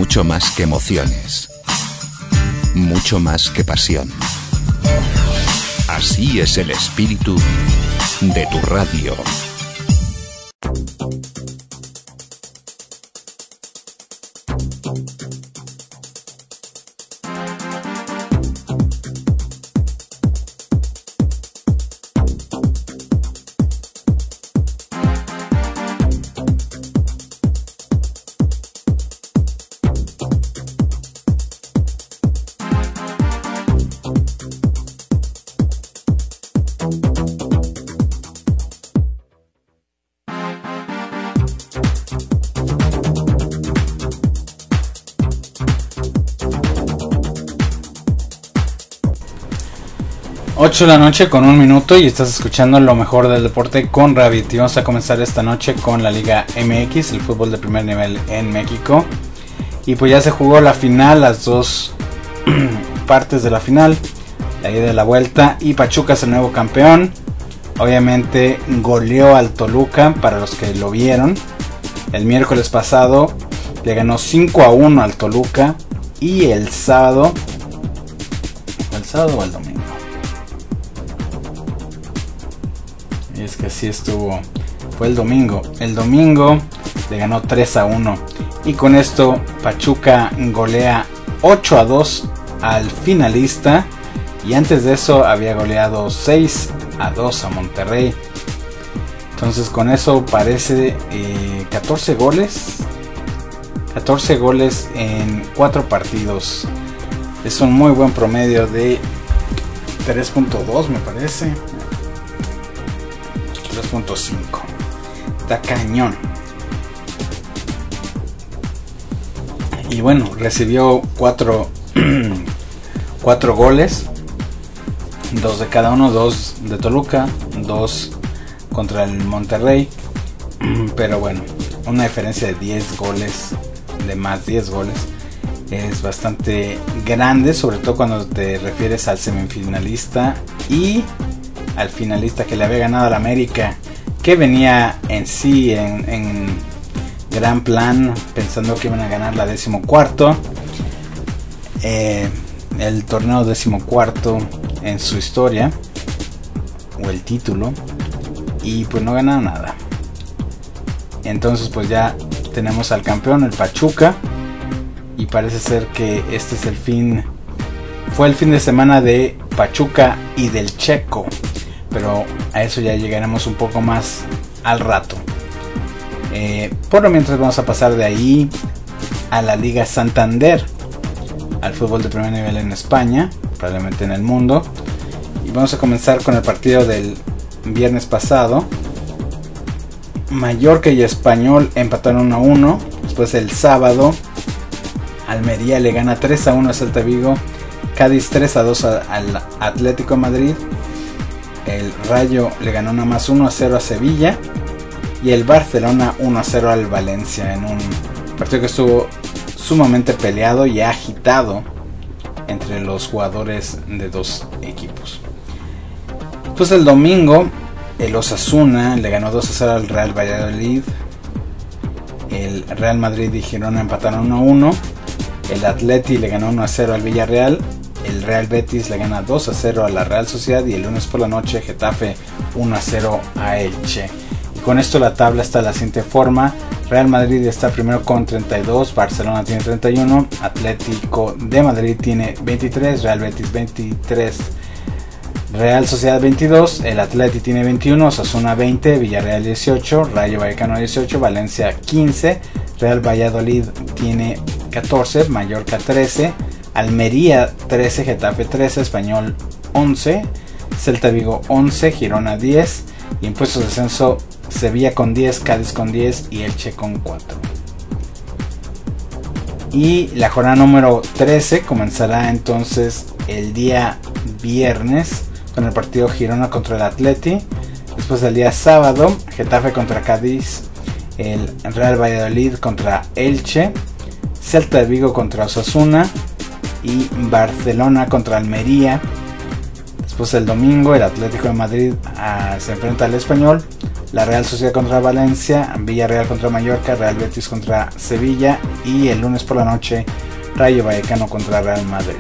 mucho más que emociones, mucho más que pasión. Así es el espíritu de tu radio. De la noche con 1 minuto y estás escuchando lo mejor del deporte con Rabbit. Y vamos a comenzar esta noche con la Liga MX, el fútbol de primer nivel en México. Y pues ya se jugó la final, las dos partes de la final, la ida y la vuelta. Y Pachuca es el nuevo campeón. Obviamente goleó al Toluca, para los que lo vieron. El miércoles pasado le ganó 5-1 al Toluca. Y el sábado o el domingo. Y es que así estuvo. Fue el domingo. El domingo le ganó 3-1. Y con esto Pachuca golea 8-2 al finalista. Y antes de eso había goleado 6-2 a Monterrey. Entonces con eso parece 14 goles. 14 goles en 4 partidos. Es un muy buen promedio de 3.2 me parece. 3.5. Está cañón. Y bueno, recibió 4 goles. 2 de cada uno. 2 de Toluca, 2 contra el Monterrey. Pero bueno, una diferencia de 10 goles. De más 10 goles. Es bastante grande. Sobre todo cuando te refieres al semifinalista y al finalista que le había ganado al América, que venía en sí en gran plan, pensando que iban a ganar la 14ª, el torneo 14º en su historia, o el título, y pues no ganaron nada. Entonces pues ya tenemos al campeón, el Pachuca, y parece ser que este es fue el fin de semana de Pachuca y del Checo. Pero a eso ya llegaremos un poco más al rato. Por lo mientras vamos a pasar de ahí a la Liga Santander, al fútbol de primer nivel en España, probablemente en el mundo. Y vamos a comenzar con el partido del viernes pasado. Mallorca y Español empataron 1-1. Después el sábado Almería le gana 3-1 a Celta Vigo. Cádiz 3-2 al Atlético de Madrid. El Rayo le ganó nada más 1-0 a Sevilla. Y el Barcelona 1-0 al Valencia. En un partido que estuvo sumamente peleado y agitado entre los jugadores de dos equipos. Pues el domingo el Osasuna le ganó 2-0 al Real Valladolid. El Real Madrid y Girona empataron 1-1. El Atleti le ganó 1-0 al Villarreal. El Real Betis le gana 2-0 a la Real Sociedad. Y el lunes por la noche Getafe 1-0 a Elche. Y con esto la tabla está de la siguiente forma. Real Madrid está primero con 32, Barcelona tiene 31, Atlético de Madrid tiene 23, Real Betis 23, Real Sociedad 22, el Atleti tiene 21, Osasuna 20, Villarreal 18, Rayo Vallecano 18, Valencia 15, Real Valladolid tiene 14, Mallorca 13, Almería 13, Getafe 13, Español 11, Celta Vigo 11, Girona 10 y en puestos de descenso Sevilla con 10, Cádiz con 10 y Elche con 4. Y la jornada número 13 comenzará entonces el día viernes con el partido Girona contra el Atleti. Después del día sábado, Getafe contra Cádiz, el Real Valladolid contra Elche, Celta de Vigo contra Osasuna y Barcelona contra Almería. Después el domingo el Atlético de Madrid se enfrenta al Español, la Real Sociedad contra Valencia, Villarreal contra Mallorca, Real Betis contra Sevilla y el lunes por la noche Rayo Vallecano contra Real Madrid.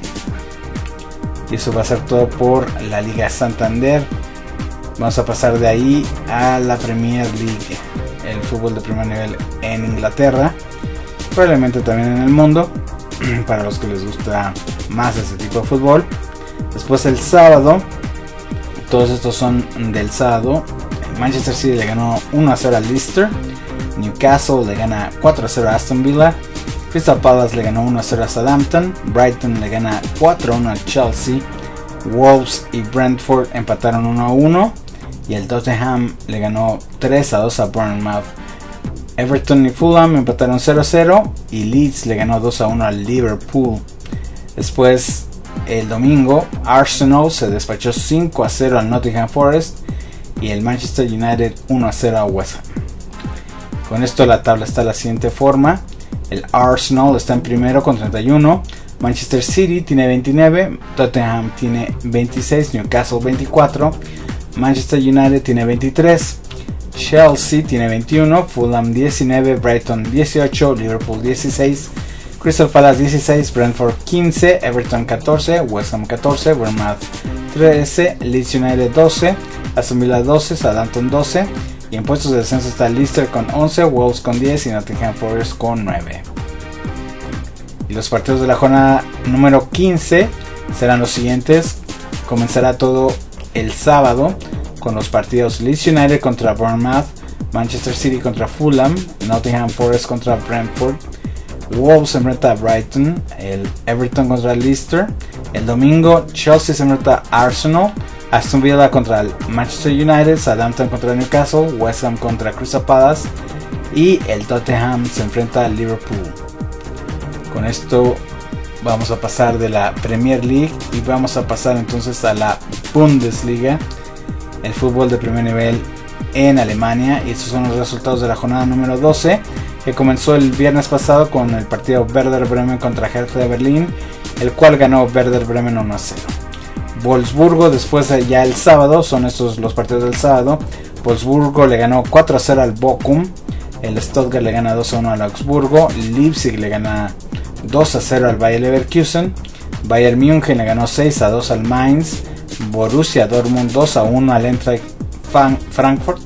Y eso va a ser todo por la Liga Santander. Vamos a pasar de ahí a la Premier League, el fútbol de primer nivel en Inglaterra, probablemente también en el mundo, para los que les gusta más ese tipo de fútbol. Después el sábado, todos estos son del sábado. Manchester City le ganó 1-0 al Leicester, Newcastle le gana 4-0 a Aston Villa, Crystal Palace le ganó 1-0 a Southampton, Brighton le gana 4-1 al Chelsea, Wolves y Brentford empataron 1-1 y el Tottenham le ganó 3-2 a Bournemouth. Everton y Fulham empataron 0-0 y Leeds le ganó 2-1 al Liverpool. Después el domingo Arsenal se despachó 5-0 al Nottingham Forest y el Manchester United 1-0 a West Ham. Con esto la tabla está de la siguiente forma. El Arsenal está en primero con 31, Manchester City tiene 29, Tottenham tiene 26, Newcastle 24, Manchester United tiene 23, Chelsea tiene 21, Fulham 19, Brighton 18, Liverpool 16, Crystal Palace 16, Brentford 15, Everton 14, West Ham 14, Bournemouth 13, Leeds United 12, Aston Villa 12, Southampton 12 y en puestos de descenso está Leicester con 11, Wolves con 10 y Nottingham Forest con 9. Y los partidos de la jornada número 15 serán los siguientes. Comenzará todo el sábado con los partidos Leeds United contra Bournemouth, Manchester City contra Fulham, Nottingham Forest contra Brentford, Wolves se enfrenta a Brighton, el Everton contra Leicester. El domingo Chelsea se enfrenta a Arsenal, Aston Villa contra el Manchester United, Southampton contra Newcastle, West Ham contra Crystal Palace y el Tottenham se enfrenta al Liverpool. Con esto vamos a pasar de la Premier League y vamos a pasar entonces a la Bundesliga, el fútbol de primer nivel en Alemania. Y estos son los resultados de la jornada número 12, que comenzó el viernes pasado con el partido Werder Bremen contra Hertha de Berlín, el cual ganó Werder Bremen 1-0. Wolfsburgo después ya el sábado, son estos los partidos del sábado. Wolfsburgo le ganó 4-0 al Bochum, el Stuttgart le gana 2-1 al Augsburgo, Leipzig le gana 2-0 al Bayer Leverkusen, Bayern München le ganó 6-2 al Mainz, Borussia Dortmund 2-1 al Eintracht Frankfurt.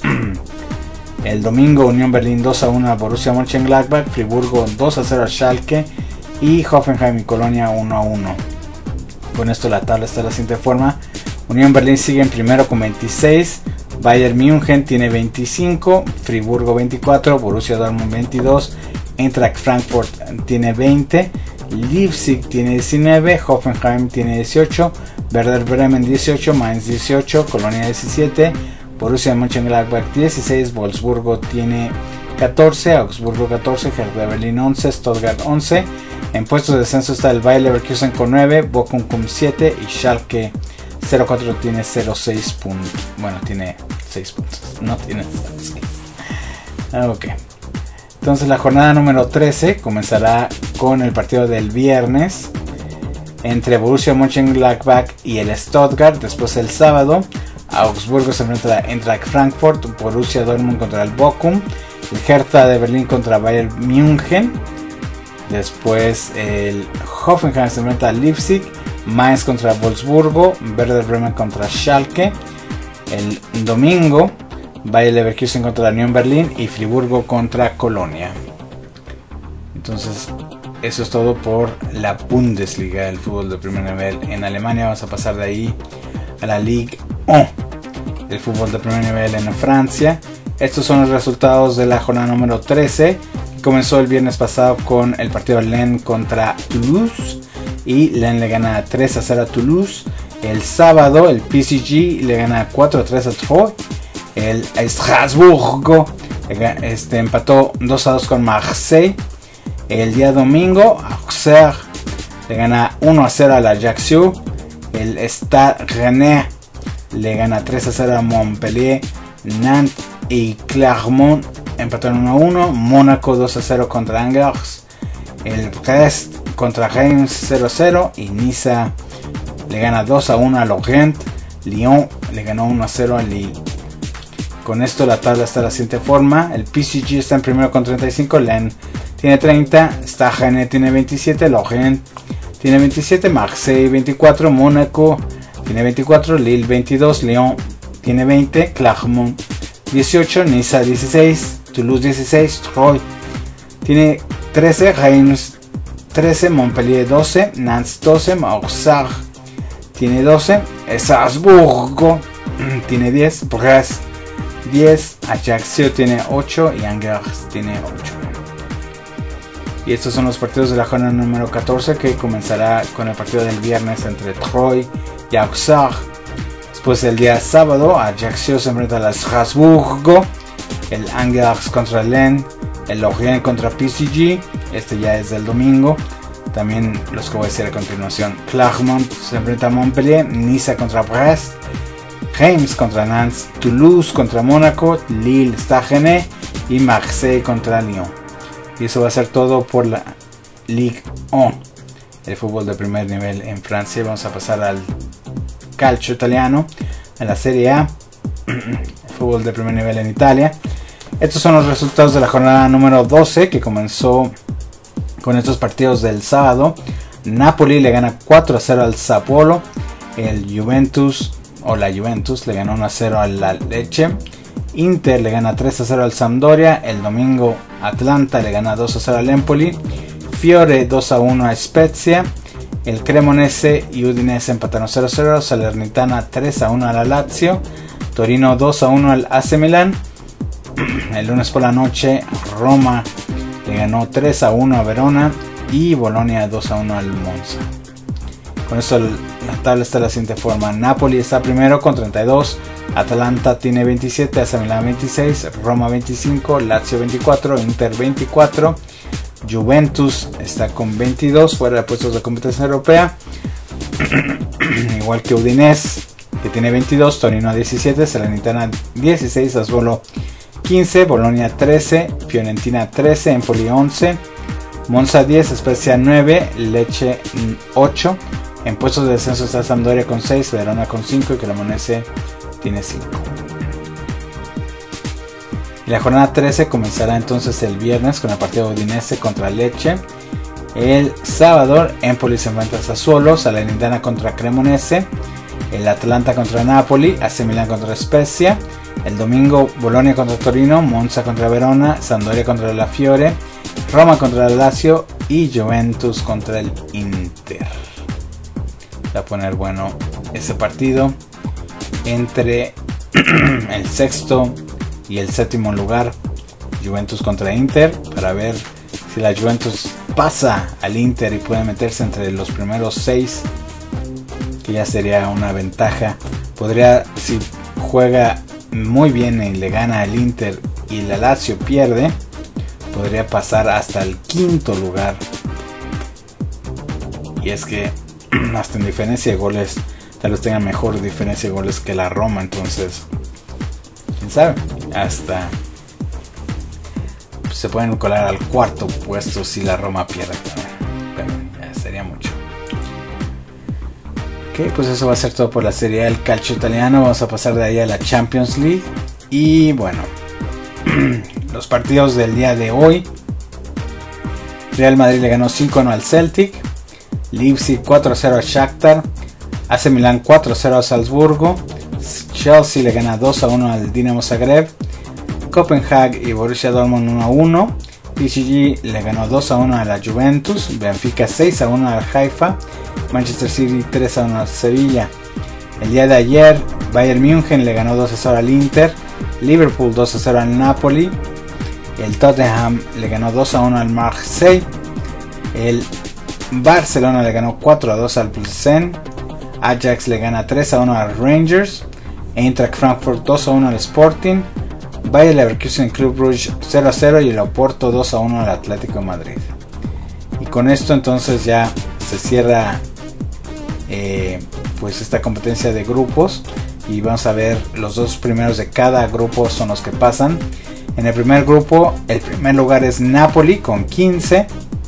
El domingo Unión Berlín 2-1 al Borussia Mönchengladbach, Friburgo 2-0 al Schalke y Hoffenheim y Colonia 1-1. Con esto la tabla está de la siguiente forma. Unión Berlín sigue en primero con 26, Bayern München tiene 25, Friburgo 24, Borussia Dortmund 22, Eintracht Frankfurt tiene 20, Leipzig tiene 19, Hoffenheim tiene 18, Werder Bremen 18, Mainz 18, Colonia 17, Borussia Mönchengladbach 16, Wolfsburgo tiene 14, Augsburgo 14, Hertha de Berlín 11, Stuttgart 11. En puestos de descenso está el Bayer Leverkusen con 9, Bochum con 7 y Schalke 04 tiene 0,6 puntos. Bueno, tiene 6 puntos, no tiene 0,6. Ok. Entonces la jornada número 13 comenzará con el partido del viernes entre Borussia Mönchengladbach y el Stuttgart. Después el sábado Augsburgo se enfrenta a Eintracht Frankfurt, Borussia Dortmund contra el Bochum, el Hertha de Berlín contra Bayern München. Después el Hoffenheim se enfrenta a Leipzig, Mainz contra Wolfsburgo, Werder Bremen contra Schalke. El domingo Bayer Leverkusen contra la Unión Berlín y Friburgo contra Colonia. Entonces eso es todo por la Bundesliga, el fútbol de primer nivel en Alemania. Vamos a pasar de ahí a la Ligue 1, el fútbol de primer nivel en Francia. Estos son los resultados de la jornada número 13, que comenzó el viernes pasado con el partido Lens contra Toulouse y Lens le gana 3-0 a Toulouse. El sábado el PSG le gana 4-3 a Troyes. El Strasburgo empató 2-2 con Marseille. El día domingo Auxerre le gana 1-0 al Ajaccio. El Stade Rennais le gana 3-0 a Montpellier. Nantes y Clermont empataron 1-1. Mónaco 2-0 contra Angers. El Brest contra Reims 0-0 y Niza le gana 2-1 a Lorient. Lyon le ganó 1-0 a Lille. Con esto la tabla está de la siguiente forma. El PSG está en primero con 35, Lens tiene 30, Stade tiene 27, Lorient tiene 27, Marseille 24, Mónaco tiene 24, Lille 22, Lyon tiene 20, Clermont 18, Niza 16, Toulouse 16, Troyes tiene 13, Reims 13, Montpellier 12, Nantes 12, Auxerre tiene 12, Strasbourg tiene 10, Brest 10, Ajaccio tiene 8 y Angers tiene 8. Y estos son los partidos de la jornada número 14, que comenzará con el partido del viernes entre Troyes y Auxerre. Después el día sábado, Ajaccio se enfrenta a Strasbourg, el Angers contra Lens, el Lorient contra PSG, este ya es del domingo. También los que voy a decir a continuación. Clermont se enfrenta a Montpellier, Niza contra Brest, Reims contra Nantes, Toulouse contra Mónaco, Lille, Stade y Marseille contra Lyon. Y eso va a ser todo por la Ligue 1, el fútbol de primer nivel en Francia. Vamos a pasar al calcio italiano, en la Serie A, el fútbol de primer nivel en Italia. Estos son los resultados de la jornada número 12, que comenzó con estos partidos del sábado. Napoli le gana 4-0 al Sassuolo. El Juventus le ganó 1-0 al La Lecce. Inter le gana 3-0 al Sampdoria. El domingo Atlanta le gana 2-0 al Empoli. Fiore 2-1 a Spezia. El Cremonese y Udinese empataron 0-0. Salernitana 3-1 a la Lazio. Torino 2-1 al AC Milan. El lunes por la noche Roma le ganó 3-1 a Verona y Bolonia 2-1 al Monza. Con esto la tabla está de la siguiente forma. Napoli está primero con 32, Atalanta tiene 27, AC Milan 26, Roma 25, Lazio 24, Inter 24, Juventus está con 22 fuera de puestos de competencia europea, igual que Udinese, que tiene 22, Torino 17, Salernitana 16, Sassuolo 15, Bolonia 13, Fiorentina 13, Empoli 11, Monza 10, Spezia 9, Lecce 8. En puestos de descenso está Sampdoria con 6, Verona con 5 y Cremonese tiene 5. Y la jornada 13 comenzará entonces el viernes con el partido Udinese contra Lecce. El sábado Empoli se enfrenta a Sassuolo, Salernitana contra Cremonese, el Atalanta contra Napoli, AC Milan contra Spezia. El domingo Bolonia contra Torino, Monza contra Verona, Sampdoria contra la Fiore, Roma contra el Lazio y Juventus contra el Inter. Va a poner bueno ese partido entre el sexto y el séptimo lugar, Juventus contra Inter, para ver si la Juventus pasa al Inter y puede meterse entre los primeros 6, que ya sería una ventaja. Podría, si juega muy bien y le gana al Inter y la Lazio pierde, podría pasar hasta el quinto lugar. Y es que hasta en diferencia de goles tal vez tenga mejor diferencia de goles que la Roma, entonces quién sabe, hasta se pueden colar al cuarto puesto si la Roma pierde, pero ya sería mucho. Ok, pues eso va a ser todo por la Serie A del calcio italiano. Vamos a pasar de ahí a la Champions League. Y bueno, los partidos del día de hoy: Real Madrid le ganó 5-1 al Celtic, Leipzig 4-0 a Shakhtar, AC Milan 4-0 a Salzburgo, Chelsea le gana 2-1 al Dinamo Zagreb, Copenhague y Borussia Dortmund 1-1, PSG le ganó 2-1 a la Juventus, Benfica 6-1 al Haifa, Manchester City 3-1 al Sevilla. El día de ayer Bayern München le ganó 2-0 al Inter, Liverpool 2-0 al Napoli, el Tottenham le ganó 2-1 al Marseille, el Barcelona le ganó 4-2 al Pilsen, Ajax le gana 3-1 al Rangers, Eintracht Frankfurt 2-1 al Sporting, Bayer Leverkusen Club Brugge 0-0 y el Oporto 2-1 al Atlético de Madrid. Y con esto entonces ya se cierra pues esta competencia de grupos, y vamos a ver los dos primeros de cada grupo son los que pasan. En el primer grupo el primer lugar es Napoli con 15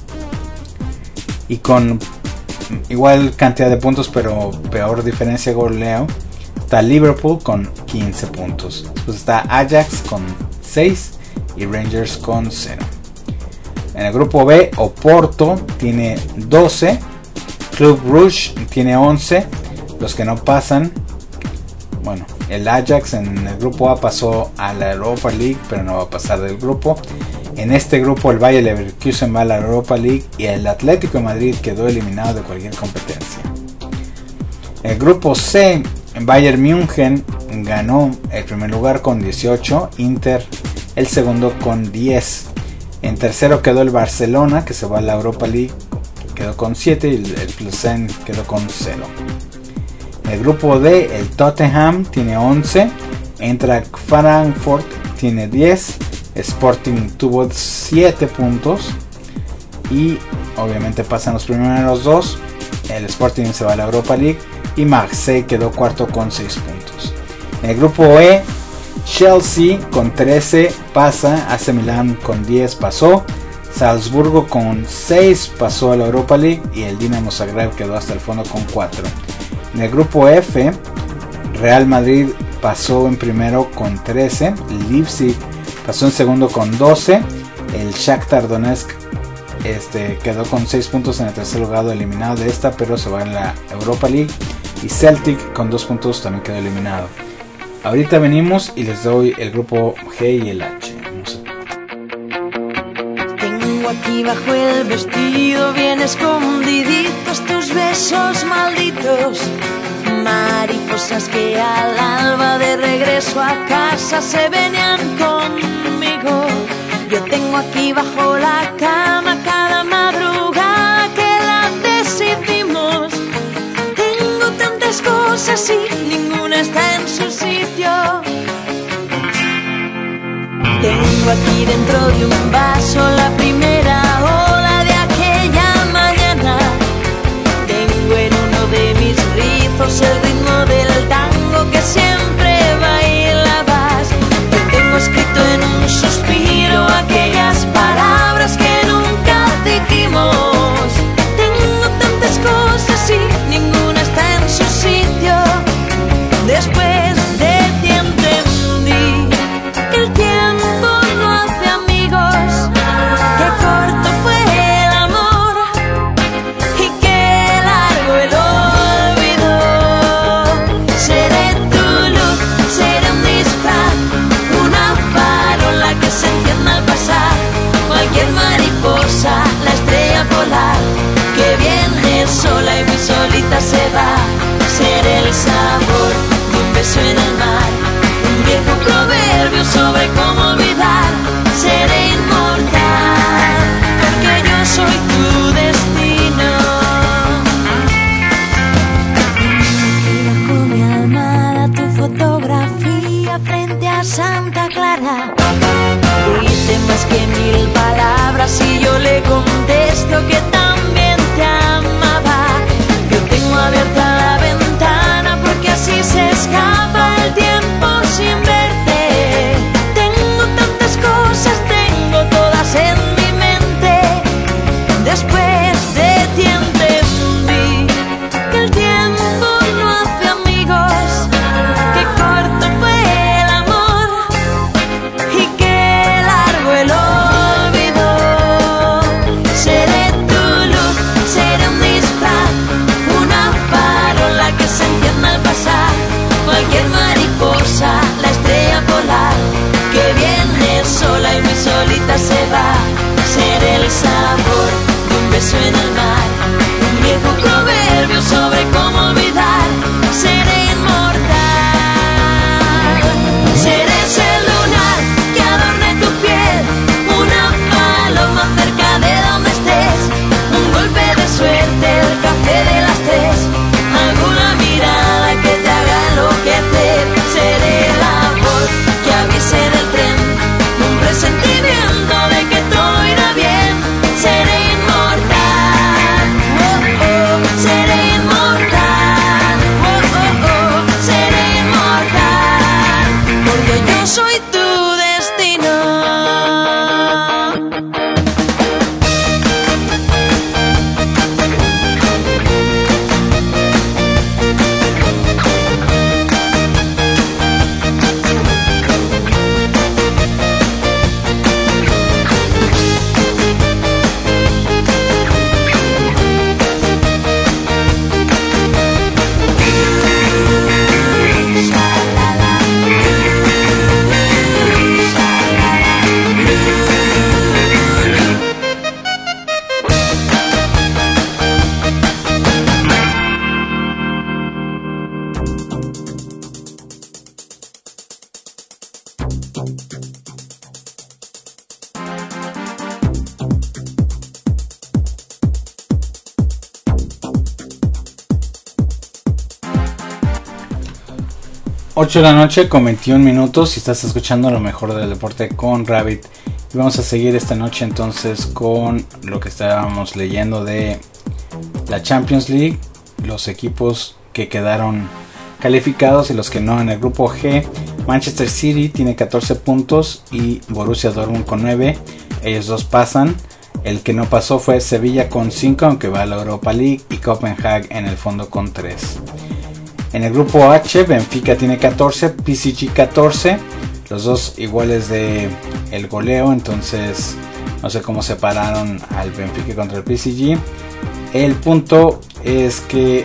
y con igual cantidad de puntos pero peor diferencia de goleo. está Liverpool con 15 puntos. Después está Ajax con 6 y Rangers con 0. En el grupo B, Oporto tiene 12, Club Brugge tiene 11. Los que no pasan, bueno, el Ajax en el grupo A pasó a la Europa League, pero no va a pasar del grupo. En este grupo el Bayer Leverkusen va a la Europa League y el Atlético de Madrid quedó eliminado de cualquier competencia. El grupo C, Bayern München ganó el primer lugar con 18, Inter el segundo con 10. En tercero quedó el Barcelona, que se va a la Europa League, quedó con 7, y el Plzen quedó con 0. En el grupo D, el Tottenham tiene 11, Eintracht Frankfurt tiene 10, Sporting tuvo 7 puntos y obviamente pasan los primeros dos. El Sporting se va a la Europa League y Marseille quedó cuarto con 6 puntos. En el grupo E, Chelsea con 13 pasa, AC Milan con 10 pasó, Salzburgo con 6 pasó a la Europa League y el Dinamo Zagreb quedó hasta el fondo con 4. En el grupo F, Real Madrid pasó en primero con 13, Leipzig pasó en segundo con 12, el Shakhtar Donetsk quedó con 6 puntos en el tercer lugar eliminado de esta, pero se va en la Europa League, y Celtic con 2 puntos también quedó eliminado. Ahorita venimos y les doy el grupo G y el H. Tengo aquí bajo el vestido bien escondiditos tus besos malditos, mariposas que al alba de regreso a casa se venían conmigo. Yo tengo aquí bajo la cama cada madrugada que la decidimos. Tengo tantas cosas y ninguna está en su sitio. Tengo aquí dentro de un vaso la primera ola de aquella mañana. Tengo en uno de mis rizos el ritmo del tango que siempre bailabas. Yo tengo escrito en un suspiro aquellas palabras que nunca dijimos. Tengo tantas cosas y ninguna está en su sitio. Después de ti entendí que el tiempo no hace amigos, que 8 de la noche con 21 minutos y estás escuchando lo mejor del deporte con Rabbit. Y vamos a seguir esta noche entonces con lo que estábamos leyendo de la Champions League, los equipos que quedaron calificados y los que no. En el grupo G, Manchester City tiene 14 puntos y Borussia Dortmund con 9, ellos dos pasan. El que no pasó fue Sevilla con 5, aunque va a la Europa League, y Copenhague en el fondo con 3. En el grupo H, Benfica tiene 14, PSG 14, los dos iguales de el goleo, entonces no sé cómo separaron al Benfica contra el PSG. El punto es que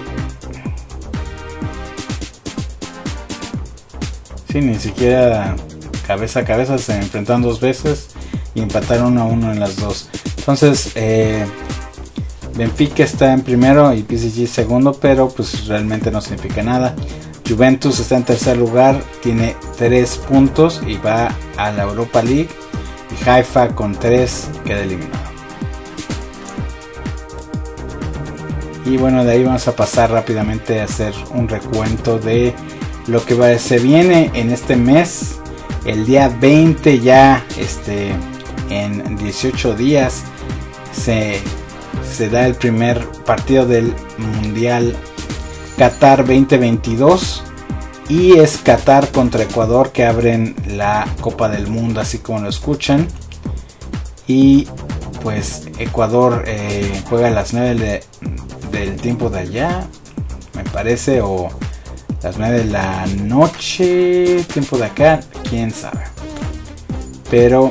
sí, ni siquiera cabeza a cabeza, se enfrentaron dos veces y empataron 1-1 en las dos. Entonces Benfica está en primero y PSG segundo, pero pues realmente no significa nada. Juventus está en tercer lugar, tiene 3 puntos y va a la Europa League. Y Haifa con 3 queda eliminado. Y bueno, de ahí vamos a pasar rápidamente a hacer un recuento de lo que se viene en este mes. El día 20 ya, en 18 días, se da el primer partido del Mundial Qatar 2022 y es Qatar contra Ecuador que abren la Copa del Mundo, así como lo escuchan. Y pues Ecuador juega a las 9 del tiempo de allá, me parece, o las 9 de la noche tiempo de acá, quién sabe, pero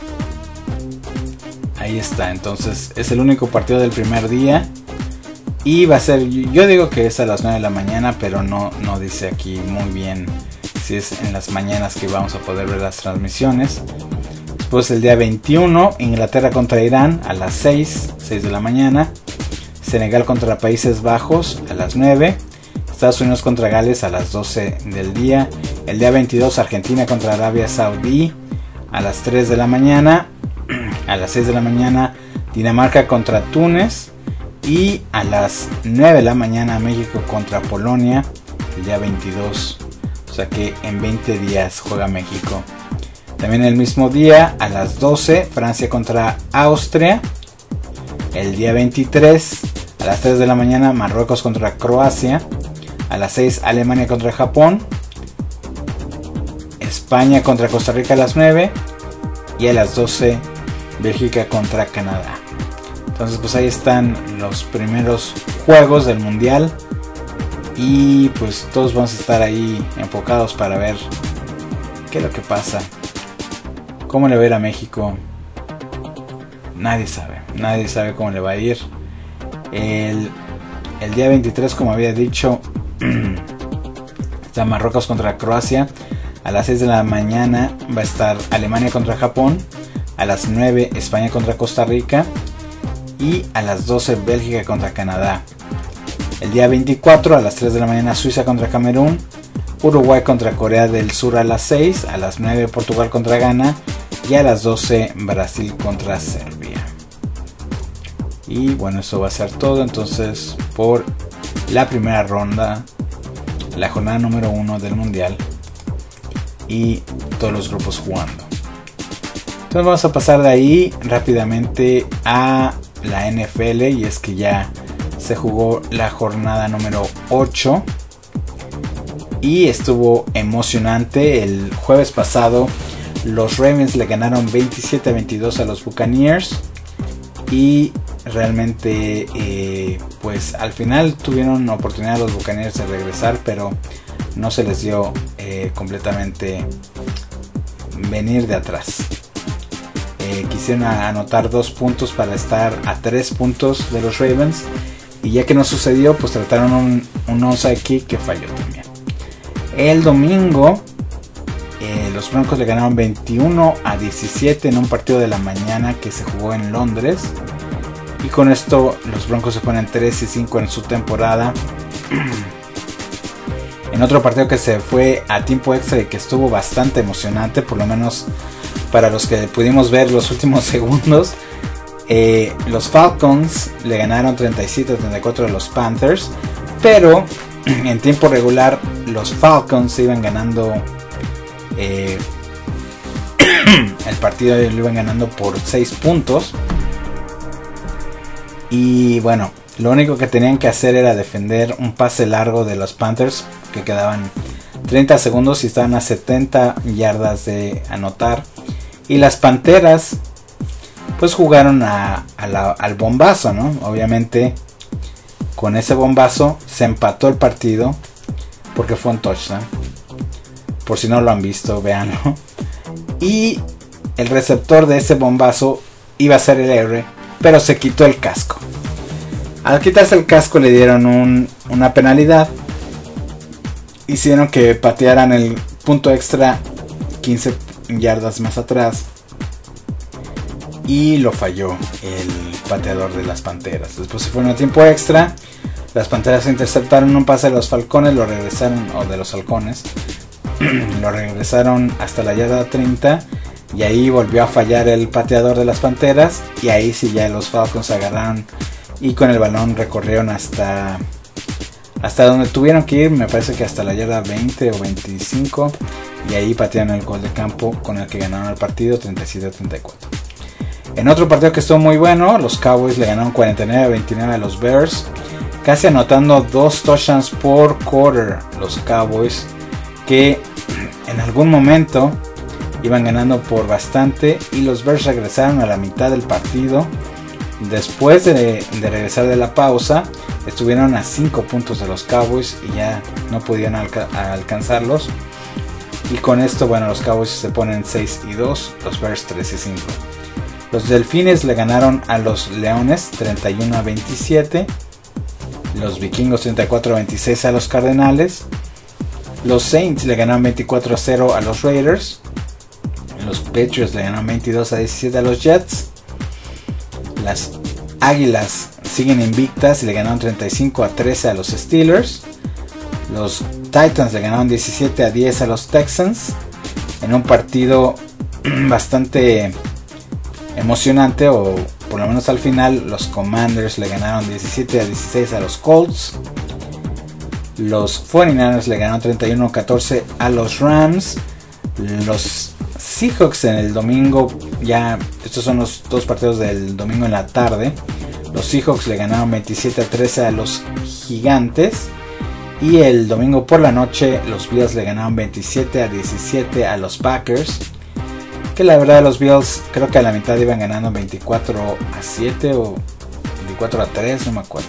ahí está. Entonces es el único partido del primer día y va a ser, yo digo que es a las 9 de la mañana, pero no dice aquí muy bien si es en las mañanas que vamos a poder ver las transmisiones. Después el día 21, Inglaterra contra Irán a las 6 de la mañana, Senegal contra Países Bajos a las 9, Estados Unidos contra Gales a las 12 del día. El día 22, Argentina contra Arabia Saudí a las 3 de la mañana. A las 6 de la mañana, Dinamarca contra Túnez. Y a las 9 de la mañana, México contra Polonia. El día 22. O sea que en 20 días juega México. También el mismo día, a las 12, Francia contra Austria. El día 23, a las 3 de la mañana, Marruecos contra Croacia. A las 6, Alemania contra Japón. España contra Costa Rica a las 9. Y a las 12, Bélgica contra Canadá. Entonces pues ahí están los primeros juegos del mundial. Y pues todos vamos a estar ahí enfocados para ver qué es lo que pasa. ¿Cómo le va a ir a México? Nadie sabe cómo le va a ir. El día 23, como había dicho, está Marruecos contra Croacia. A las 6 de la mañana va a estar Alemania contra Japón. A las 9, España contra Costa Rica. Y a las 12, Bélgica contra Canadá. El día 24, a las 3 de la mañana, Suiza contra Camerún. Uruguay contra Corea del Sur a las 6. A las 9, Portugal contra Ghana. Y a las 12, Brasil contra Serbia. Y bueno, eso va a ser todo entonces por la primera ronda, la jornada número 1 del mundial y todos los grupos jugando. Entonces vamos a pasar de ahí rápidamente a la NFL, y es que ya se jugó la jornada número 8 y estuvo emocionante. El jueves pasado los Ravens le ganaron 27-22 a los Buccaneers y realmente pues al final tuvieron oportunidad los Buccaneers de regresar, pero no se les dio completamente venir de atrás. Quisieron anotar 2 puntos para estar a 3 puntos de los Ravens, y ya que no sucedió, pues trataron un onside kick que falló también. El domingo los Broncos le ganaron 21-17 en un partido de la mañana que se jugó en Londres, y con esto los Broncos se ponen 3-5 en su temporada. En otro partido que se fue a tiempo extra y que estuvo bastante emocionante, por lo menos para los que pudimos ver los últimos segundos, los Falcons le ganaron 37-34 a los Panthers, pero en tiempo regular los Falcons iban ganando el partido, lo iban ganando por 6 puntos. Y bueno, lo único que tenían que hacer era defender un pase largo de los Panthers, que quedaban 30 segundos y estaban a 70 yardas de anotar. Y las Panteras pues jugaron al bombazo, ¿no? Obviamente con ese bombazo se empató el partido porque fue un touchdown. Por si no lo han visto, véanlo. Y el receptor de ese bombazo iba a ser el héroe, pero se quitó el casco. Al quitarse el casco le dieron una penalidad. Hicieron que patearan el punto extra 15 yardas más atrás. Y lo falló el pateador de las Panteras. Después se fueron a tiempo extra. Las Panteras interceptaron un pase de los Falcones, lo regresaron, o de los Halcones. Lo regresaron hasta la yarda 30. Y ahí volvió a fallar el pateador de las Panteras. Y ahí sí ya los Falcons agarraron y con el balón recorrieron hasta donde tuvieron que ir. Me parece que hasta la yarda 20 o 25. Y ahí patearon el gol de campo con el que ganaron el partido 37-34. En otro partido que estuvo muy bueno, los Cowboys le ganaron 49-29 a los Bears, casi anotando 2 touchdowns por quarter. Los Cowboys, que en algún momento iban ganando por bastante, y los Bears regresaron a la mitad del partido. Después de regresar de la pausa, estuvieron a 5 puntos de los Cowboys y ya no podían alcanzarlos. Y con esto, bueno, los Cowboys se ponen 6-2, los Bears 3-5. Los Delfines le ganaron a los Leones 31-27. Los Vikingos 34-26 a los Cardenales. Los Saints le ganaron 24-0 a los Raiders. Los Patriots le ganaron 22-17 a los Jets. Las Águilas siguen invictas y le ganaron 35-13 a los Steelers. Los Titans le ganaron 17-10 a los Texans. En un partido bastante emocionante, o por lo menos al final, los Commanders le ganaron 17-16 a los Colts. Los 49ers le ganaron 31-14 a los Rams. Los Seahawks en el domingo, ya estos son los 2 partidos del domingo en la tarde. Los Seahawks le ganaron 27-13 a los Gigantes. Y el domingo por la noche los Bills le ganaron 27-17 a los Packers. Que la verdad los Bills creo que a la mitad iban ganando 24-7 o 24-3, no me acuerdo.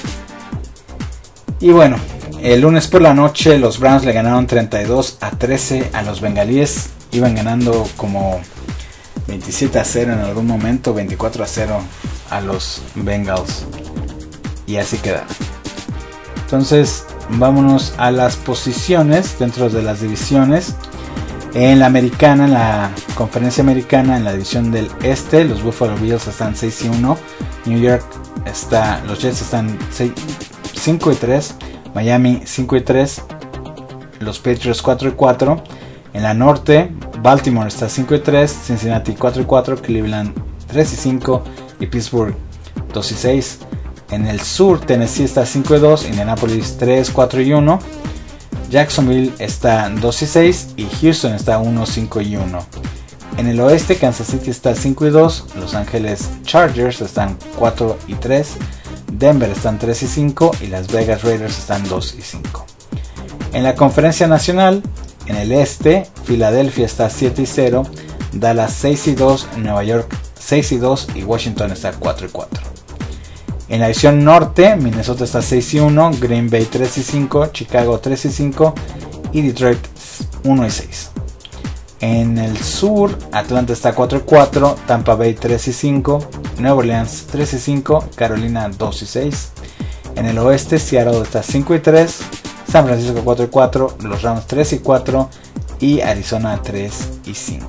Y bueno, el lunes por la noche los Browns le ganaron 32-13 a los Bengalíes. Iban ganando como 27-0 en algún momento, 24-0 a los Bengals. Y así quedaron. Entonces vámonos a las posiciones dentro de las divisiones. En la americana, en la conferencia americana, en la división del este, los Buffalo Bills están 6-1. New York los Jets están 5-3. Miami 5-3. Los Patriots 4-4. En la norte, Baltimore está 5-3. Cincinnati 4-4. Cleveland 3-5. Y Pittsburgh 2-6. En el sur, Tennessee está 5-2. Indianapolis 3-4-1. Jacksonville está 2-6 y Houston está 1-5-1. En el oeste, Kansas City está 5-2, Los Ángeles Chargers están 4-3, Denver están 3-5 y Las Vegas Raiders están 2-5. En la conferencia nacional, en el este, Filadelfia está 7-0, Dallas 6-2, Nueva York 6-2 y Washington está 4-4. En la división norte, Minnesota está 6-1, Green Bay 3-5, Chicago 3-5 y Detroit 1-6. En el sur, Atlanta está 4-4, Tampa Bay 3-5, Nueva Orleans 3-5, Carolina 2-6. En el oeste, Seattle está 5-3, San Francisco 4-4, los Rams 3-4 y Arizona 3-5.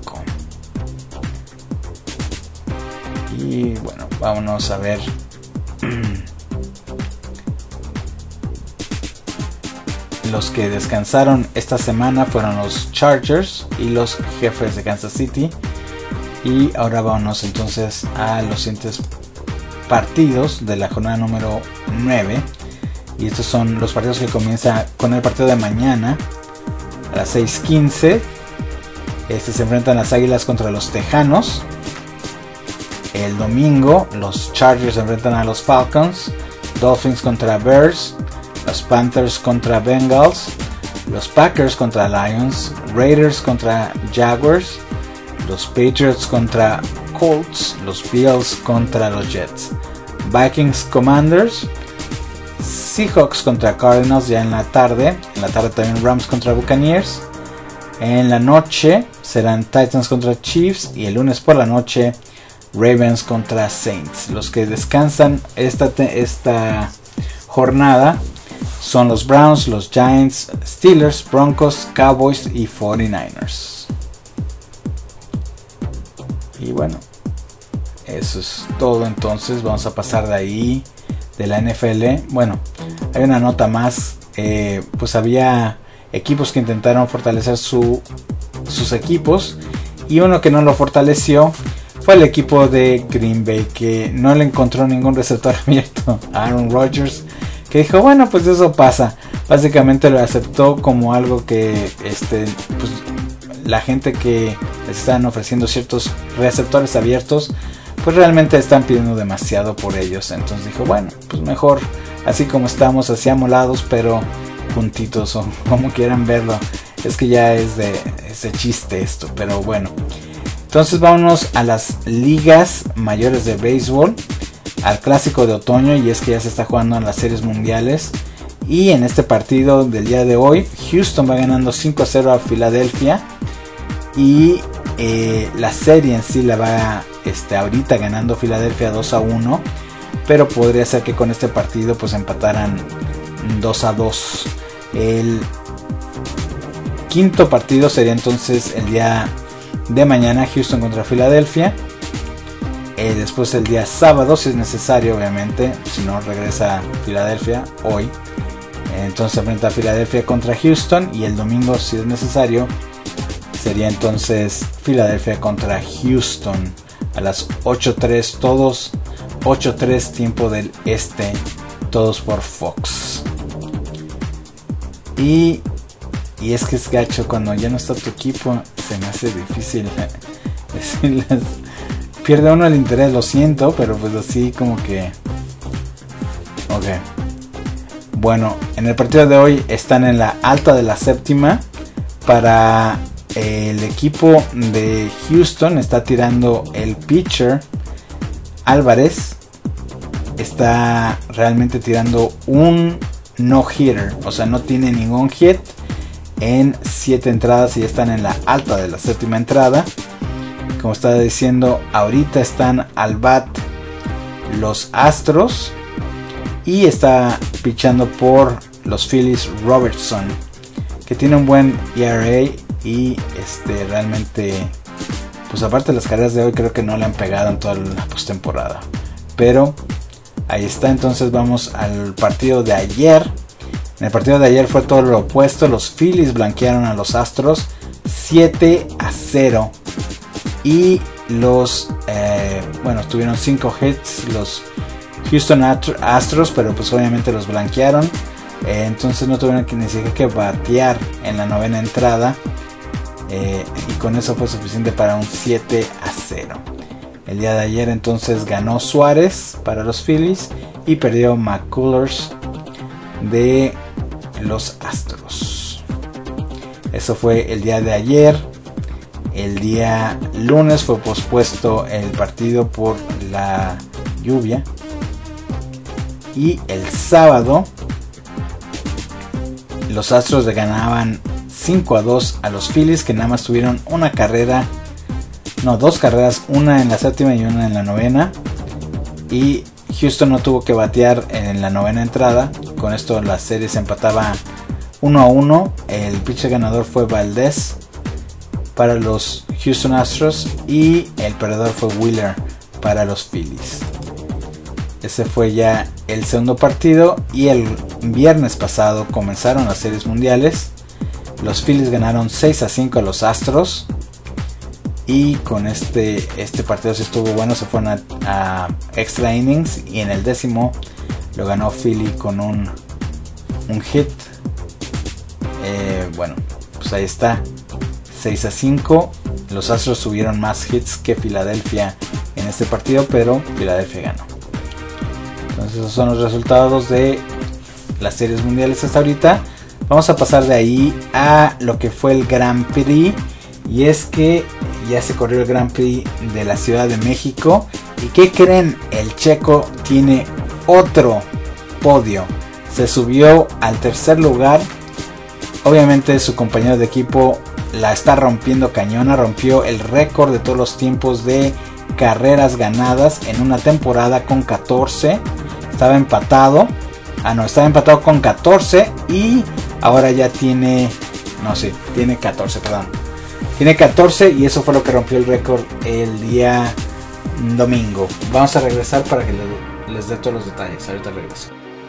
Y bueno, vámonos a ver. Los que descansaron esta semana fueron los Chargers y los Jefes de Kansas City. Y ahora vámonos entonces a los siguientes partidos de la jornada número 9. Y estos son los partidos que comienzan con el partido de mañana a las 6:15. Se enfrentan las Águilas contra los Tejanos. El domingo los Chargers se enfrentan a los Falcons. Dolphins contra Bears. Los Panthers contra Bengals. Los Packers contra Lions. Raiders contra Jaguars. Los Patriots contra Colts. Los Bills contra los Jets. Vikings Commanders. Seahawks contra Cardinals ya en la tarde. En la tarde también Rams contra Buccaneers. En la noche serán Titans contra Chiefs. Y el lunes por la noche Ravens contra Saints. Los que descansan esta jornada son los Browns, los Giants, Steelers, Broncos, Cowboys y 49ers. Y bueno, eso es todo. Entonces vamos a pasar de ahí, de la NFL. Bueno, hay una nota más. Pues había equipos que intentaron fortalecer sus equipos, y uno que no lo fortaleció fue el equipo de Green Bay, que no le encontró ningún receptor abierto a Aaron Rodgers, que dijo, bueno, pues eso pasa. Básicamente lo aceptó como algo que pues la gente que les están ofreciendo ciertos receptores abiertos, pues realmente están pidiendo demasiado por ellos. Entonces dijo, bueno, pues mejor así como estamos, así amolados, pero juntitos, o como quieran verlo. Es que ya es de chiste esto, pero bueno. Entonces vámonos a las ligas mayores de béisbol, al clásico de otoño, y es que ya se está jugando en las series mundiales. Y en este partido del día de hoy, Houston va ganando 5-0 a Filadelfia, y la serie en sí la va ahorita ganando Filadelfia 2-1, pero podría ser que con este partido pues empataran 2-2. El quinto partido sería entonces el día de mañana, Houston contra Filadelfia. Después el día sábado, si es necesario, obviamente, si no regresa Filadelfia hoy, entonces se enfrenta a Filadelfia contra Houston. Y el domingo, si es necesario, sería entonces Filadelfia contra Houston a las 8:03, todos 8:03 tiempo del este, todos por Fox. Y es que es gacho cuando ya no está tu equipo, se me hace difícil decirles. Pierde uno el interés, lo siento, pero pues así como que... Ok. Bueno, en el partido de hoy están en la alta de la séptima. Para el equipo de Houston está tirando el pitcher Álvarez. Está realmente tirando un no-hitter, o sea, no tiene ningún hit en 7 entradas, y ya están en la alta de la séptima entrada. Como estaba diciendo, ahorita están al bat los Astros, y está pichando por los Phillies Robertson, que tiene un buen ERA, y realmente, pues aparte de las carreras de hoy, creo que no le han pegado en toda la postemporada, pero ahí está. Entonces vamos al partido de ayer. En el partido de ayer fue todo lo opuesto. Los Phillies blanquearon a los Astros 7-0. Y los tuvieron 5 hits los Houston Astros, pero pues obviamente los blanquearon. Entonces no tuvieron ni siquiera que batear en la novena entrada, y con eso fue suficiente para un 7-0. El día de ayer entonces ganó Suárez para los Phillies, y perdió McCullers de los Astros. Eso fue el día de ayer. El día lunes fue pospuesto el partido por la lluvia, y el sábado los Astros le ganaban 5-2 a los Phillies, que nada más tuvieron dos carreras, una en la séptima y una en la novena, y Houston no tuvo que batear en la novena entrada. Con esto la serie se empataba 1-1. El pitcher ganador fue Valdez para los Houston Astros, y el perdedor fue Wheeler para los Phillies. Ese fue ya el segundo partido, y el viernes pasado comenzaron las series mundiales. Los Phillies ganaron 6-5 a los Astros, y con este partido sí estuvo bueno. Se fueron a extra innings, y en el 10º lo ganó Philly con un un hit. Bueno, pues ahí está, 6-5. Los Astros tuvieron más hits que Filadelfia en este partido, pero Filadelfia ganó. Entonces esos son los resultados de las series mundiales hasta ahorita. Vamos a pasar de ahí a lo que fue el Grand Prix. Y es que ya se corrió el Grand Prix de la Ciudad de México. ¿Y qué creen? El checo tiene otro podio. Se subió al tercer lugar. Obviamente su compañero de equipo la está rompiendo cañona. Rompió el récord de todos los tiempos de carreras ganadas en una temporada con 14. Estaba empatado. Estaba empatado con 14 y ahora ya tiene... tiene 14, perdón. Tiene 14 y eso fue lo que rompió el récord el día domingo. Vamos a regresar para que les dé todos los detalles. Ahorita regreso.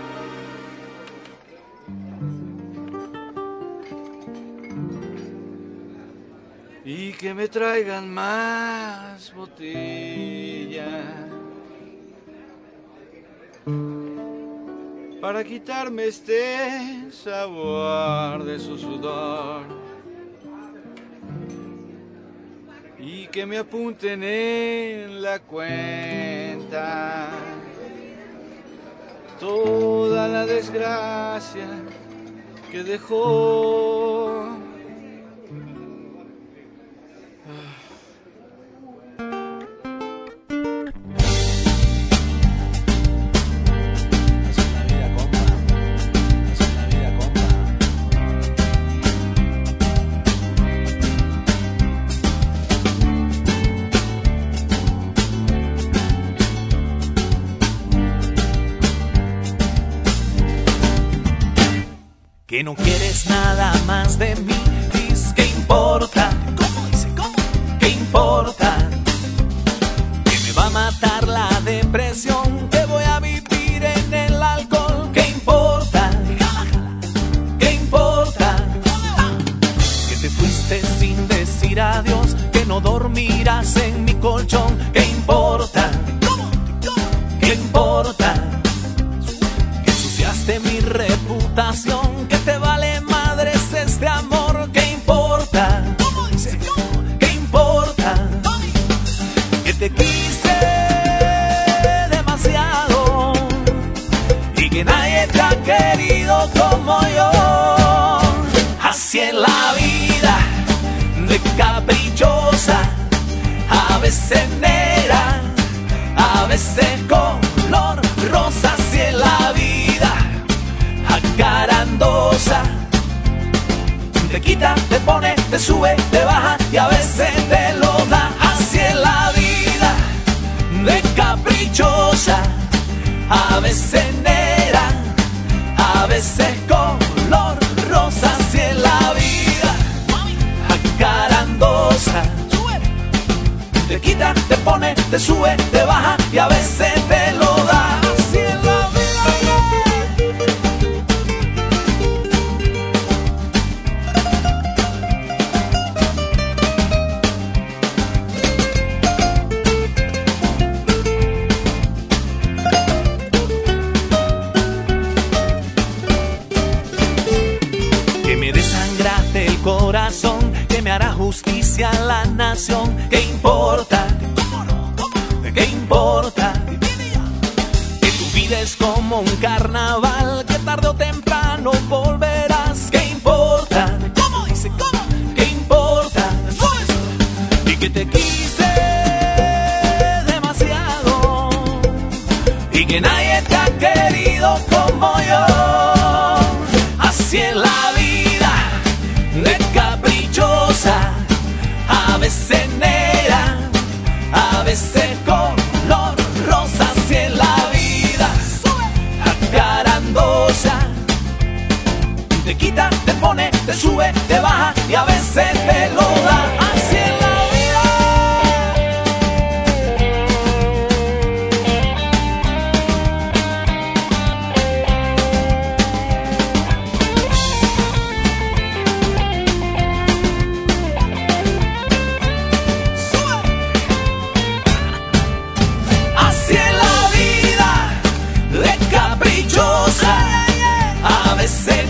Y que me traigan más botellas para quitarme este sabor de su sudor. Y que me apunten en la cuenta toda la desgracia que dejó. Que no quieres nada más de mí, dices que importa. ¿Cómo dice? ¿Cómo? ¿Qué importa? Que me va a matar la depresión, que voy a vivir en el alcohol. ¿Qué importa? ¿Qué importa? Que te fuiste sin decir adiós, que no dormirás en mi colchón. ¿Qué importa? ¿Qué importa? Que ensuciaste mi reputación, que te vale madres este amor. ¿Qué importa? ¿Qué importa? Que te quise demasiado y que nadie te ha querido como yo. Así es la vida, de caprichosa, a veces negra, a veces color rosa. Así es la vida, acarandosa, te quita, te pone, te sube, te baja y a veces te lo da. Así es la vida, de caprichosa, a veces negra, a veces color rosa. Así es la vida, acarandosa, te quita, te pone, te sube, te baja y a veces te lo da. Así es la vida. Corazón, que me hará justicia a la nación. ¿Qué importa? ¿Qué importa? Que tu vida es como un carnaval, que tarde o temprano volverás. ¿Qué importa? ¿Cómo dice? ¿Cómo? ¿Qué importa? Y que te quise demasiado y que nadie te ha querido como yo. Así es la vida, de caprichosa, a veces negra, a veces color rosa. Así es la vida, acarandosa, te quita, te pone, te sube, te baja y a veces te lo da. Así es la a veces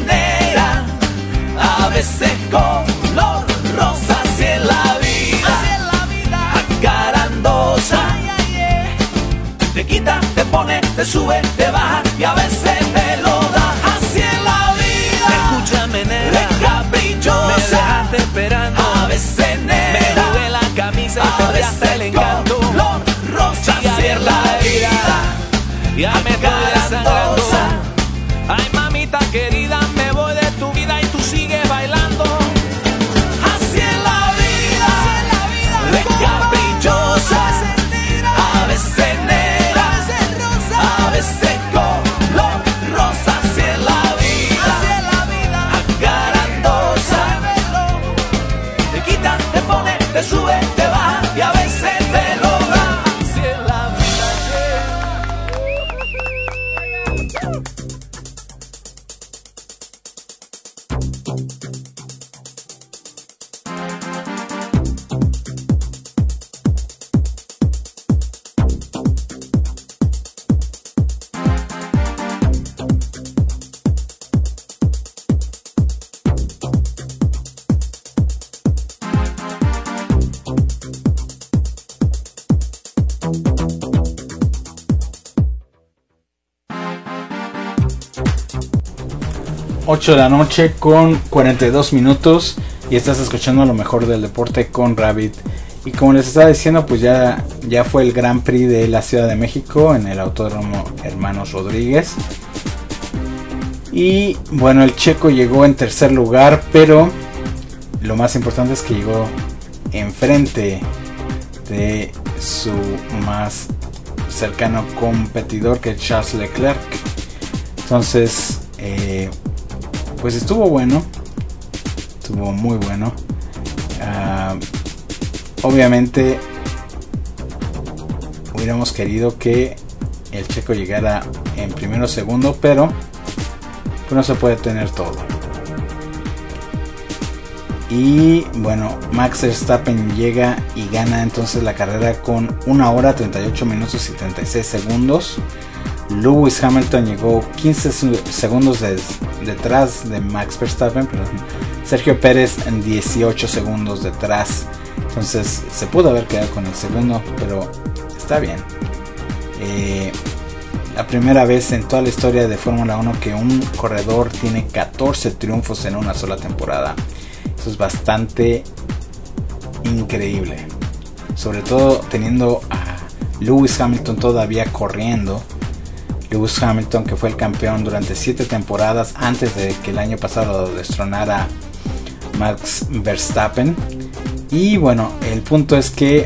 te baja y a veces te lo da. Así es la vida. Escúchame, nena, es caprichosa. Me dejaste esperando. A veces, nena, me jugué la camisa y perdí hasta el encanto. Rosa, así es la vida. Ya me estoy desangrando. Ay, mamita querida, me voy de tu vida y tú sigues bailando. Así es la vida, es caprichosa. A veces negra, a veces color rosa. Así es la vida, acarandosa. Te quita, te pone, te sube, te baja y a veces te lo da. Así es la vida. 8 de la noche con 42 minutos y estás escuchando lo mejor del deporte con Rabbit. Y como les estaba diciendo, pues ya fue el Gran Prix de la Ciudad de México en el Autódromo Hermanos Rodríguez. Y bueno, el checo llegó en tercer lugar, pero lo más importante es que llegó enfrente de su más cercano competidor, que es Charles Leclerc. Entonces, pues estuvo bueno, estuvo muy bueno. Obviamente hubiéramos querido que el checo llegara en primero o segundo, pero pues no se puede tener todo. Y bueno, Max Verstappen llega y gana entonces la carrera con 1 hora 38 minutos y 36 segundos. Lewis Hamilton llegó 15 segundos detrás de Max Verstappen, pero Sergio Pérez en 18 segundos detrás. Entonces se pudo haber quedado con el segundo, pero está bien. La primera vez en toda la historia de Fórmula 1 que un corredor tiene 14 triunfos en una sola temporada. Eso es bastante increíble. Sobre todo teniendo a Lewis Hamilton todavía corriendo. Lewis Hamilton, que fue el campeón durante 7 temporadas antes de que el año pasado lo destronara Max Verstappen. Y bueno, el punto es que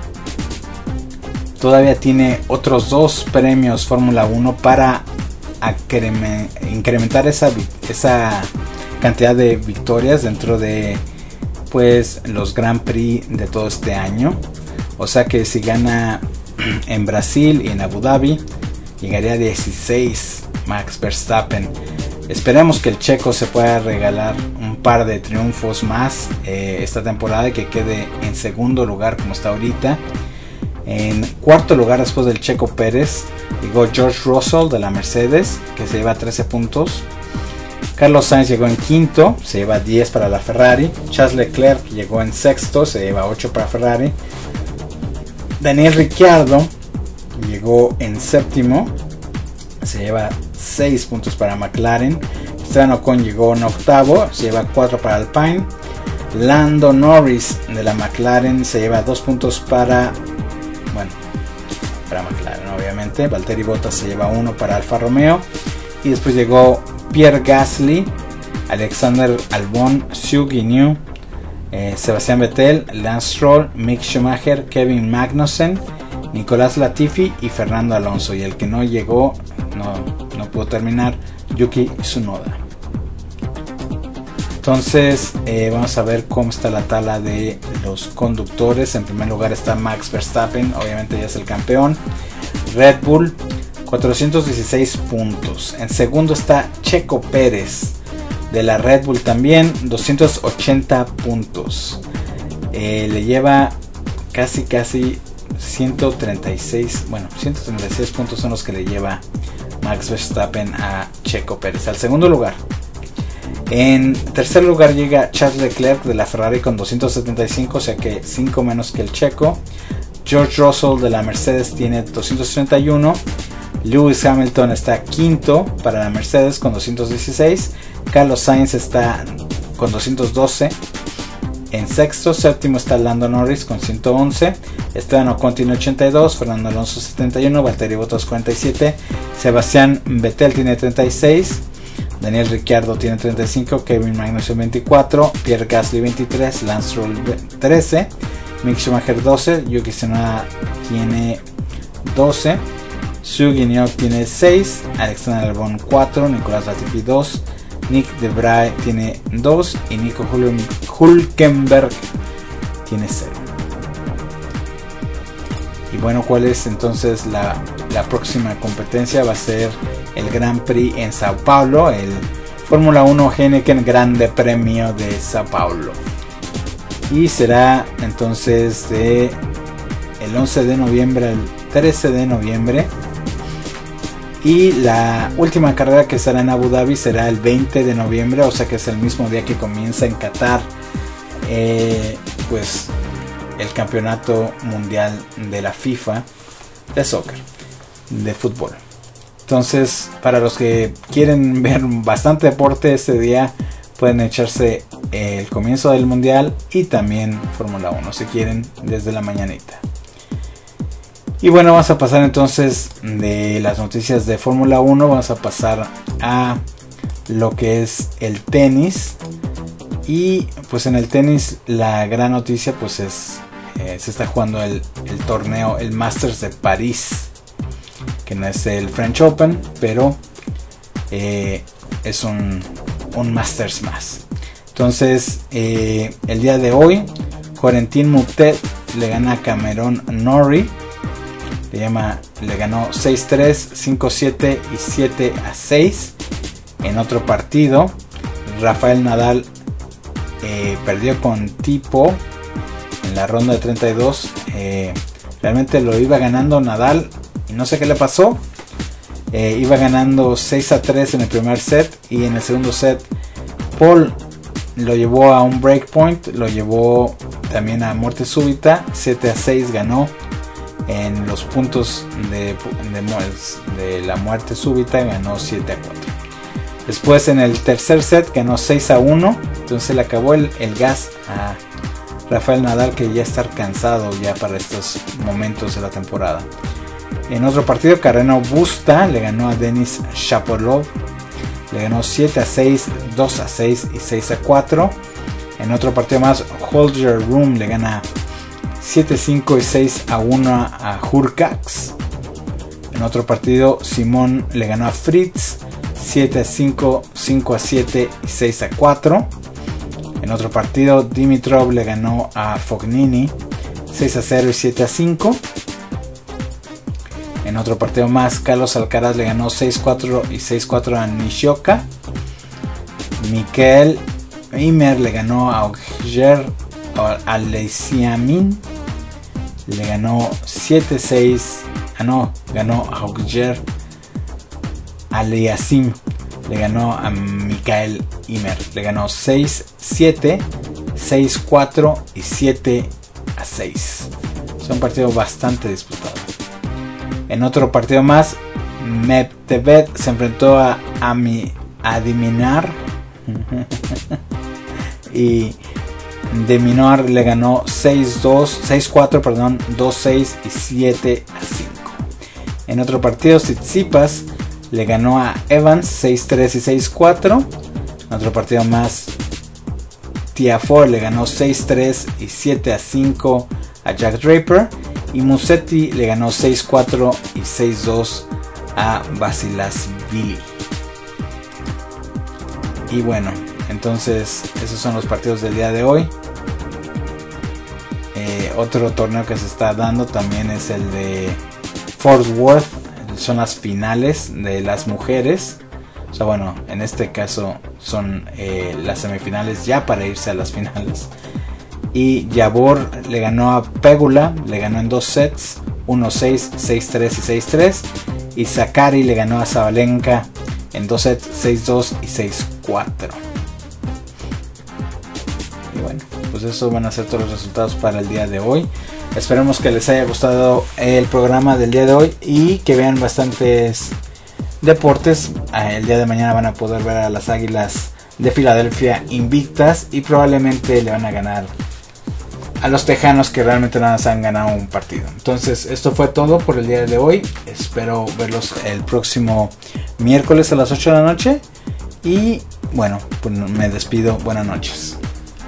todavía tiene otros 2 premios Fórmula 1 para incrementar esa cantidad de victorias dentro de pues los Grand Prix de todo este año. O sea que si gana en Brasil y en Abu Dhabi, llegaría a 16 Max Verstappen. Esperemos que el checo se pueda regalar un par de triunfos más esta temporada y que quede en segundo lugar como está ahorita. En cuarto lugar, después del checo Pérez, llegó George Russell de la Mercedes, que se lleva 13 puntos. Carlos Sainz llegó en quinto, se lleva 10 para la Ferrari. Charles Leclerc llegó en sexto, se lleva 8 para Ferrari. Daniel Ricciardo llegó en séptimo, se lleva 6 puntos para McLaren. Esteban Ocon llegó en octavo, se lleva 4 para Alpine. Lando Norris de la McLaren se lleva 2 puntos para McLaren, obviamente. Valtteri Bottas se lleva 1 para Alfa Romeo. Y después llegó Pierre Gasly, Alexander Albon, Zhou Guanyu, Sebastián Vettel, Lance Stroll, Mick Schumacher, Kevin Magnussen, Nicolás Latifi y Fernando Alonso. Y el que no llegó, no pudo terminar, Yuki Tsunoda. Entonces vamos a ver cómo está la tabla de los conductores. En primer lugar está Max Verstappen, obviamente ya es el campeón. Red Bull, 416 puntos. En segundo está Checo Pérez de la Red Bull también, 280 puntos. Le lleva casi 136 puntos son los que le lleva Max Verstappen a Checo Pérez. Al segundo lugar. En tercer lugar llega Charles Leclerc de la Ferrari con 275, o sea que 5 menos que el checo. George Russell de la Mercedes tiene 231. Lewis Hamilton está quinto para la Mercedes con 216. Carlos Sainz está con 212 en sexto. Séptimo está Lando Norris con 111. Esteban Ocon tiene 82. Fernando Alonso 71. Valtteri Bottas 47. Sebastián Vettel tiene 36. Daniel Ricciardo tiene 35. Kevin Magnussen 24. Pierre Gasly 23. Lance Stroll 13. Mick Schumacher 12. Yuki Tsunoda tiene 12. Zhou Guanyu tiene 6. Alexander Albon 4. Nicolás Latifi 2. Nick De Vries tiene 2. Y Nico Hülkenberg tiene 0. Y bueno, ¿cuál es entonces la próxima competencia? Va a ser el Grand Prix en Sao Paulo, el Fórmula 1 Heineken Grande Premio de Sao Paulo. Y será entonces de el 11 de noviembre al 13 de noviembre. Y la última carrera que será en Abu Dhabi será el 20 de noviembre, o sea que es el mismo día que comienza en Qatar pues el campeonato mundial de la FIFA de soccer, de fútbol. Entonces, para los que quieren ver bastante deporte ese día, pueden echarse el comienzo del mundial y también Fórmula 1 si quieren desde la mañanita. Y bueno, vamos a pasar entonces de las noticias de Fórmula 1, vamos a pasar a lo que es el tenis. Y pues en el tenis la gran noticia pues es se está jugando el torneo, el Masters de París, que no es el French Open, pero es un Masters más. Entonces el día de hoy Corentin Moutet le gana a Cameron Norrie. Le ganó 6-3, 5-7 y 7-6. En otro partido, Rafael Nadal perdió con Tipo en la ronda de 32. Realmente lo iba ganando Nadal y no sé qué le pasó. Iba ganando 6-3 en el primer set, y en el segundo set Paul lo llevó a un breakpoint, lo llevó también a muerte súbita. 7-6 ganó. En los puntos de la muerte súbita ganó 7-4. Después en el tercer set ganó 6-1. Entonces le acabó el gas a Rafael Nadal, que ya está cansado ya para estos momentos de la temporada. En otro partido, Carreno Busta le ganó a Denis Shapovalov. Le ganó 7-6, 2-6 y 6-4. En otro partido más, Holger Rune le gana 7-5 y 6-1 a Hurkacz. En otro partido, Simón le ganó a Fritz 7-5, 5-7 y 6-4. En otro partido, Dimitrov le ganó a Fognini 6-0 y 7-5. En otro partido más, Carlos Alcaraz le ganó 6-4 y 6-4 a Nishioka. Mikael Ymer le ganó a Auger Aliassime. Le ganó 7-6. Ganó a Auger Aliassime. Le ganó a Mikael Ymer. Le ganó 6-7, 6-4 y 7-6. Son partidos bastante disputados. En otro partido más, Medvedev se enfrentó a Diminar. Y Diminar le ganó 6-4, 2-6 y 7-5. En otro partido, Tsitsipas le ganó a Evans 6-3 y 6-4. En otro partido más, Tiafoe le ganó 6-3 y 7-5 a Jack Draper. Y Musetti le ganó 6-4 y 6-2 a Basilashvili. Y bueno, entonces esos son los partidos del día de hoy. Otro torneo que se está dando también es el de Fort Worth. Son las finales de las mujeres. O sea, bueno, en este caso son las semifinales ya para irse a las finales. Y Jabor le ganó a Pegula, le ganó en 2 sets, 1-6, 6-3 y 6-3. Y Sakkari le ganó a Sabalenka en 2 sets, 6-2 y 6-4. Y bueno, pues eso van a ser todos los resultados para el día de hoy. Esperemos que les haya gustado el programa del día de hoy y que vean bastantes deportes. El día de mañana van a poder ver a las Águilas de Filadelfia invictas y probablemente le van a ganar a los Tejanos, que realmente nada más han ganado un partido. Entonces esto fue todo por el día de hoy. Espero verlos el próximo miércoles a las 8 de la noche. Y bueno, pues me despido. Buenas noches.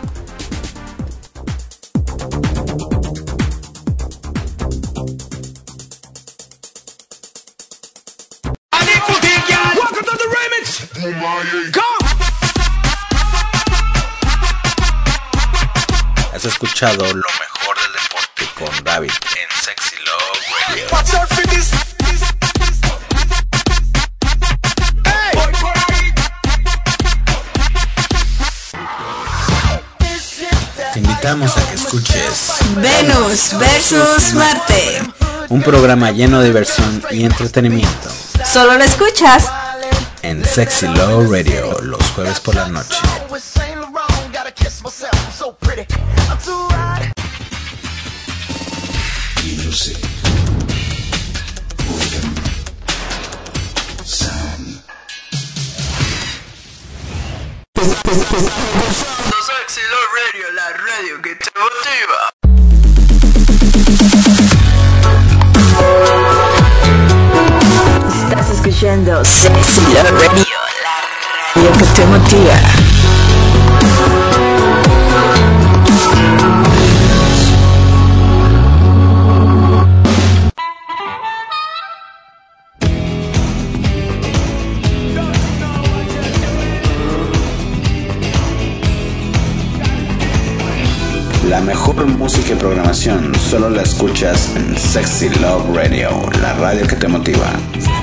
Has escuchado lo mejor del deporte con David en Sexy Love Radio. Te invitamos a que escuches Venus versus Marte, un programa lleno de diversión y entretenimiento solo lo escuchas en Sexy Love Radio los jueves por la noche. Music, rhythm, sound. Sexy Love Radio, la radio que te motiva. Estás escuchando Sexy Love Radio, la radio que te motiva. La mejor música y programación solo la escuchas en Sexy Love Radio, la radio que te motiva.